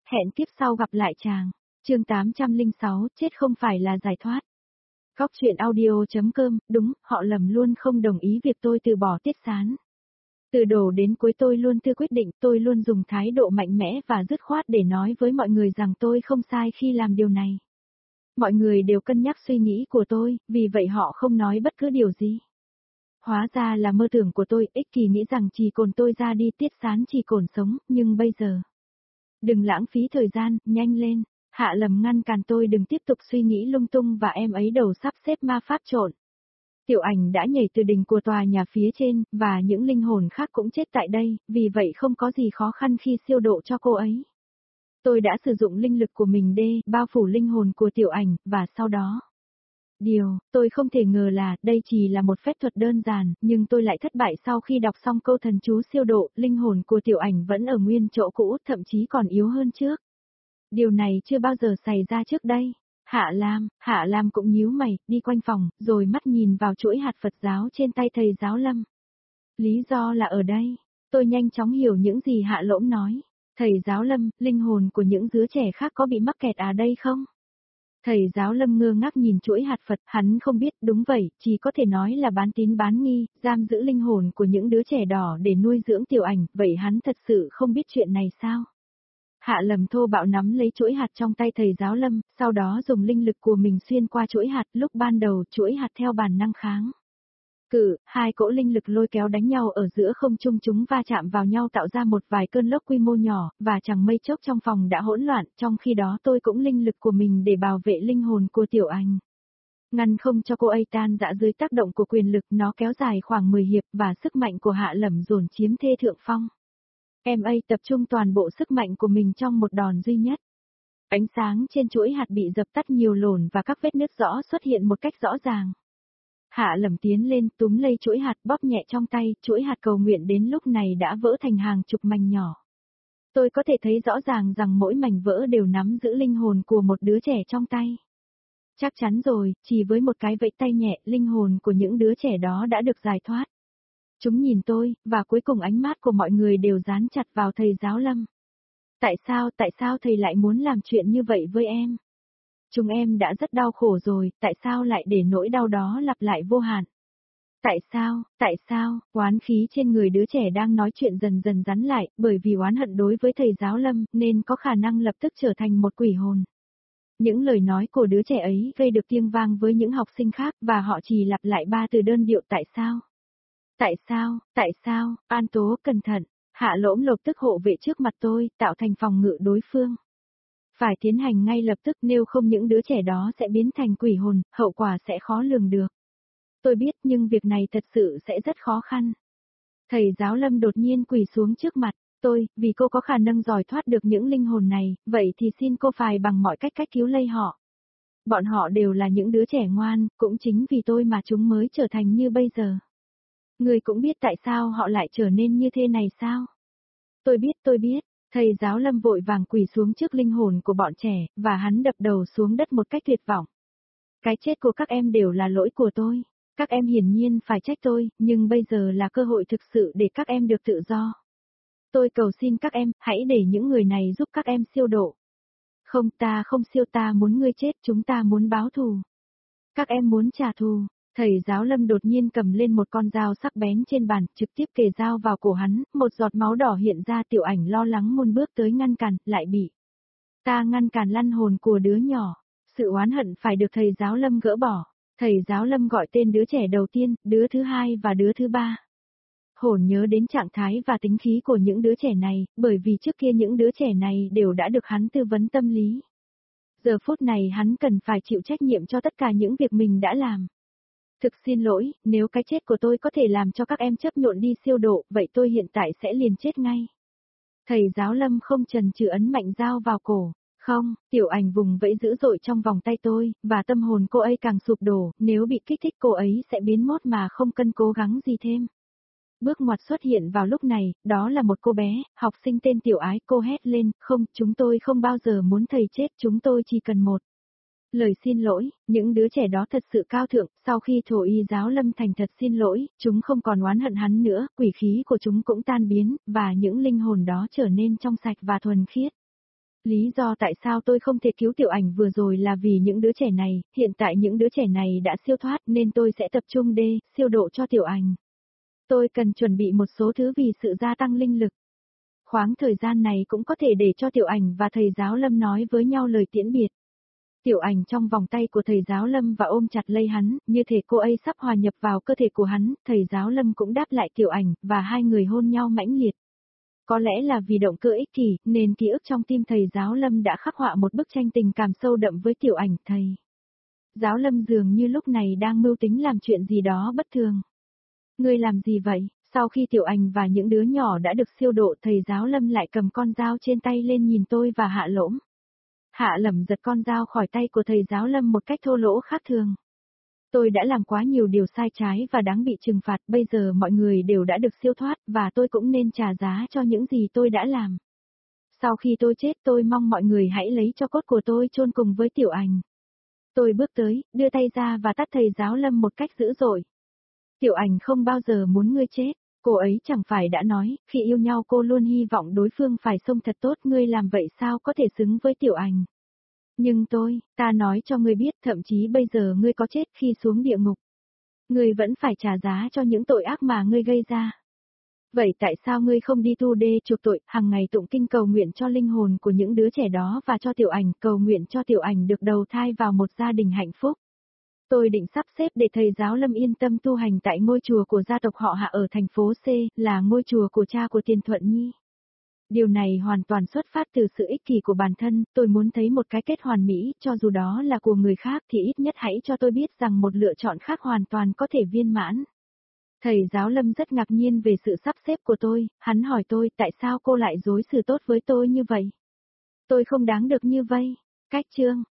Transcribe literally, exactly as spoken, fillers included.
Hẹn kiếp sau gặp lại chàng. Chương tám trăm lẻ sáu, chết không phải là giải thoát. Góc truyện audio.com, đúng, họ lầm luôn không đồng ý việc tôi từ bỏ Tiết Sán. Từ đầu đến cuối tôi luôn tự quyết định, tôi luôn dùng thái độ mạnh mẽ và dứt khoát để nói với mọi người rằng tôi không sai khi làm điều này. Mọi người đều cân nhắc suy nghĩ của tôi, vì vậy họ không nói bất cứ điều gì. Hóa ra là mơ tưởng của tôi, ích kỷ nghĩ rằng chỉ cồn tôi ra đi Tiết Sán chỉ cồn sống, nhưng bây giờ. Đừng lãng phí thời gian, nhanh lên. Hạ Lầm ngăn cản tôi đừng tiếp tục suy nghĩ lung tung và em ấy đầu sắp xếp ma pháp trộn. Tiểu Ảnh đã nhảy từ đỉnh của tòa nhà phía trên, và những linh hồn khác cũng chết tại đây, vì vậy không có gì khó khăn khi siêu độ cho cô ấy. Tôi đã sử dụng linh lực của mình để bao phủ linh hồn của Tiểu Ảnh, và sau đó. Điều, tôi không thể ngờ là, đây chỉ là một phép thuật đơn giản, nhưng tôi lại thất bại sau khi đọc xong câu thần chú siêu độ, linh hồn của Tiểu Ảnh vẫn ở nguyên chỗ cũ, thậm chí còn yếu hơn trước. Điều này chưa bao giờ xảy ra trước đây. Hạ Lam, Hạ Lam cũng nhíu mày, đi quanh phòng, rồi mắt nhìn vào chuỗi hạt Phật giáo trên tay thầy giáo Lâm. Lý do là ở đây. Tôi nhanh chóng hiểu những gì Hạ Lỗm nói. Thầy giáo Lâm, linh hồn của những đứa trẻ khác có bị mắc kẹt ở đây không? Thầy giáo Lâm ngơ ngác nhìn chuỗi hạt Phật, hắn không biết, đúng vậy, chỉ có thể nói là bán tín bán nghi, giam giữ linh hồn của những đứa trẻ đỏ để nuôi dưỡng Tiểu Ảnh, vậy hắn thật sự không biết chuyện này sao? Hạ Lầm thô bạo nắm lấy chuỗi hạt trong tay thầy giáo Lâm, sau đó dùng linh lực của mình xuyên qua chuỗi hạt, lúc ban đầu chuỗi hạt theo bản năng kháng. Cự, hai cỗ linh lực lôi kéo đánh nhau ở giữa không trung, chúng va chạm vào nhau tạo ra một vài cơn lốc quy mô nhỏ, và chẳng mây chốc trong phòng đã hỗn loạn, trong khi đó tôi cũng linh lực của mình để bảo vệ linh hồn của Tiểu Ảnh. Ngăn không cho cô ấy tan rã dưới tác động của quyền lực, nó kéo dài khoảng mười hiệp và sức mạnh của Hạ Lầm dồn chiếm thê thượng phong. Em ấy tập trung toàn bộ sức mạnh của mình trong một đòn duy nhất. Ánh sáng trên chuỗi hạt bị dập tắt nhiều lồn và các vết nứt rõ xuất hiện một cách rõ ràng. Hạ Lầm tiến lên túm lấy chuỗi hạt bóp nhẹ trong tay, chuỗi hạt cầu nguyện đến lúc này đã vỡ thành hàng chục mảnh nhỏ. Tôi có thể thấy rõ ràng rằng mỗi mảnh vỡ đều nắm giữ linh hồn của một đứa trẻ trong tay. Chắc chắn rồi, chỉ với một cái vẫy tay nhẹ, linh hồn của những đứa trẻ đó đã được giải thoát. Chúng nhìn tôi, và cuối cùng ánh mắt của mọi người đều dán chặt vào thầy giáo Lâm. Tại sao, tại sao thầy lại muốn làm chuyện như vậy với em? Chúng em đã rất đau khổ rồi, tại sao lại để nỗi đau đó lặp lại vô hạn? Tại sao, tại sao, oán khí trên người đứa trẻ đang nói chuyện dần dần rắn lại, bởi vì oán hận đối với thầy giáo Lâm, nên có khả năng lập tức trở thành một quỷ hồn. Những lời nói của đứa trẻ ấy gây được tiếng vang với những học sinh khác, và họ chỉ lặp lại ba từ đơn điệu tại sao. Tại sao, tại sao, An Tố cẩn thận, Hạ Lỗm lập tức hộ vệ trước mặt tôi, tạo thành phòng ngự đối phương. Phải tiến hành ngay lập tức, nếu không những đứa trẻ đó sẽ biến thành quỷ hồn, hậu quả sẽ khó lường được. Tôi biết, nhưng việc này thật sự sẽ rất khó khăn. Thầy giáo Lâm đột nhiên quỳ xuống trước mặt tôi, vì cô có khả năng dòi thoát được những linh hồn này, vậy thì xin cô phải bằng mọi cách cách cứu lấy họ. Bọn họ đều là những đứa trẻ ngoan, cũng chính vì tôi mà chúng mới trở thành như bây giờ. Người cũng biết tại sao họ lại trở nên như thế này sao? Tôi biết, tôi biết. Thầy giáo Lâm vội vàng quỳ xuống trước linh hồn của bọn trẻ, và hắn đập đầu xuống đất một cách tuyệt vọng. Cái chết của các em đều là lỗi của tôi. Các em hiển nhiên phải trách tôi, nhưng bây giờ là cơ hội thực sự để các em được tự do. Tôi cầu xin các em, hãy để những người này giúp các em siêu độ. Không, ta không siêu, ta muốn ngươi chết, chúng ta muốn báo thù. Các em muốn trả thù. Thầy giáo Lâm đột nhiên cầm lên một con dao sắc bén trên bàn, trực tiếp kề dao vào cổ hắn, một giọt máu đỏ hiện ra. Tiểu Ảnh lo lắng muốn bước tới ngăn cản, lại bị ta ngăn cản lăn hồn của đứa nhỏ. Sự oán hận phải được thầy giáo Lâm gỡ bỏ. Thầy giáo Lâm gọi tên đứa trẻ đầu tiên, đứa thứ hai và đứa thứ ba. Hồn nhớ đến trạng thái và tính khí của những đứa trẻ này, bởi vì trước kia những đứa trẻ này đều đã được hắn tư vấn tâm lý. Giờ phút này hắn cần phải chịu trách nhiệm cho tất cả những việc mình đã làm. Thực xin lỗi, nếu cái chết của tôi có thể làm cho các em chấp nhộn đi siêu độ, vậy tôi hiện tại sẽ liền chết ngay. Thầy giáo Lâm không chần chừ ấn mạnh dao vào cổ. Không, Tiểu Ảnh vùng vẫy dữ dội trong vòng tay tôi, và tâm hồn cô ấy càng sụp đổ, nếu bị kích thích cô ấy sẽ biến mất mà không cần cố gắng gì thêm. Bước ngoặt xuất hiện vào lúc này, đó là một cô bé, học sinh tên Tiểu Ái, cô hét lên, không, chúng tôi không bao giờ muốn thầy chết, chúng tôi chỉ cần một lời xin lỗi. Những đứa trẻ đó thật sự cao thượng, sau khi Thổ Y giáo Lâm thành thật xin lỗi, chúng không còn oán hận hắn nữa, quỷ khí của chúng cũng tan biến, và những linh hồn đó trở nên trong sạch và thuần khiết. Lý do tại sao tôi không thể cứu Tiểu Ảnh vừa rồi là vì những đứa trẻ này, hiện tại những đứa trẻ này đã siêu thoát nên tôi sẽ tập trung đê, siêu độ cho Tiểu Ảnh. Tôi cần chuẩn bị một số thứ vì sự gia tăng linh lực. Khoáng thời gian này cũng có thể để cho Tiểu Ảnh và thầy giáo Lâm nói với nhau lời tiễn biệt. Tiểu Ảnh trong vòng tay của thầy giáo Lâm và ôm chặt lấy hắn, như thể cô ấy sắp hòa nhập vào cơ thể của hắn, thầy giáo Lâm cũng đáp lại Tiểu Ảnh, và hai người hôn nhau mãnh liệt. Có lẽ là vì động cơ ích kỷ, nên ký ức trong tim thầy giáo Lâm đã khắc họa một bức tranh tình cảm sâu đậm với Tiểu Ảnh. Thầy giáo Lâm dường như lúc này đang mưu tính làm chuyện gì đó bất thường. Ngươi làm gì vậy? Sau khi Tiểu Ảnh và những đứa nhỏ đã được siêu độ, thầy giáo Lâm lại cầm con dao trên tay lên nhìn tôi và Hạ Lỗm. Hạ Lẩm giật con dao khỏi tay của thầy giáo Lâm một cách thô lỗ khác thường. Tôi đã làm quá nhiều điều sai trái và đáng bị trừng phạt, bây giờ mọi người đều đã được siêu thoát và tôi cũng nên trả giá cho những gì tôi đã làm. Sau khi tôi chết, tôi mong mọi người hãy lấy tro cốt của tôi chôn cùng với Tiểu Ảnh. Tôi bước tới, đưa tay ra và tát thầy giáo Lâm một cách dữ dội. Tiểu Ảnh không bao giờ muốn ngươi chết. Cô ấy chẳng phải đã nói, khi yêu nhau cô luôn hy vọng đối phương phải sống thật tốt, ngươi làm vậy sao có thể xứng với Tiểu Ảnh. Nhưng tôi, ta nói cho ngươi biết, thậm chí bây giờ ngươi có chết khi xuống địa ngục, ngươi vẫn phải trả giá cho những tội ác mà ngươi gây ra. Vậy tại sao ngươi không đi tu đê chuộc tội, hàng ngày tụng kinh cầu nguyện cho linh hồn của những đứa trẻ đó và cho Tiểu Ảnh, cầu nguyện cho Tiểu Ảnh được đầu thai vào một gia đình hạnh phúc? Tôi định sắp xếp để thầy giáo Lâm yên tâm tu hành tại ngôi chùa của gia tộc họ Hạ ở thành phố C, là ngôi chùa của cha của Tiền Thuận Nhi. Điều này hoàn toàn xuất phát từ sự ích kỷ của bản thân, tôi muốn thấy một cái kết hoàn mỹ, cho dù đó là của người khác thì ít nhất hãy cho tôi biết rằng một lựa chọn khác hoàn toàn có thể viên mãn. Thầy giáo Lâm rất ngạc nhiên về sự sắp xếp của tôi, hắn hỏi tôi tại sao cô lại đối xử tốt với tôi như vậy. Tôi không đáng được như vậy. Cách chương